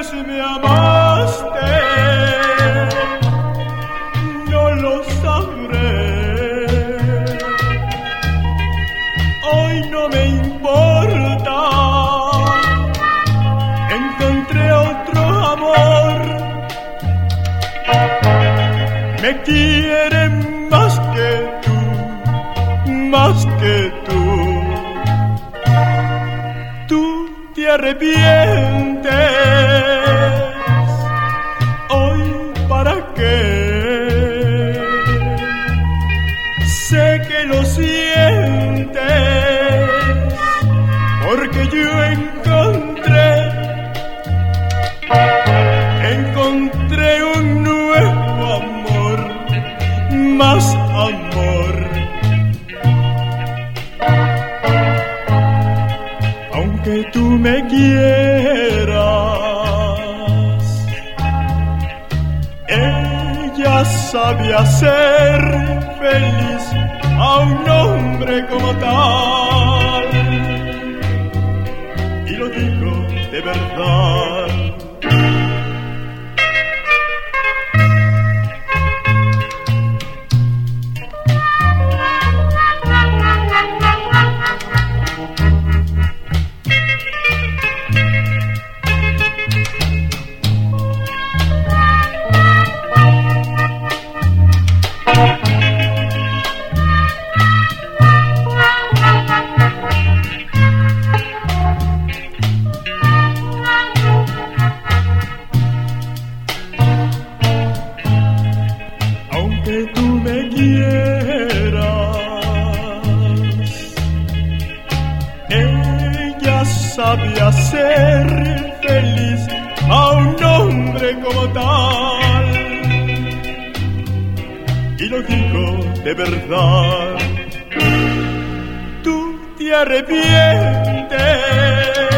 vez me amaste, no lo sabré. Hoy no me importa, encontré otro amor. Me quieren más que tú, más que tú. Tú te arrepientes, hoy para qué. Sé que lo sientes, porque yo encontré un nuevo amor, más amor. Aunque tú me quieras, ella sabe hacer feliz a un hombre como tal, y lo digo de verdad. Aunque tú me quieras, ella sabe hacer feliz a un hombre como tal, y lo digo de verdad. Tú te arrepientes,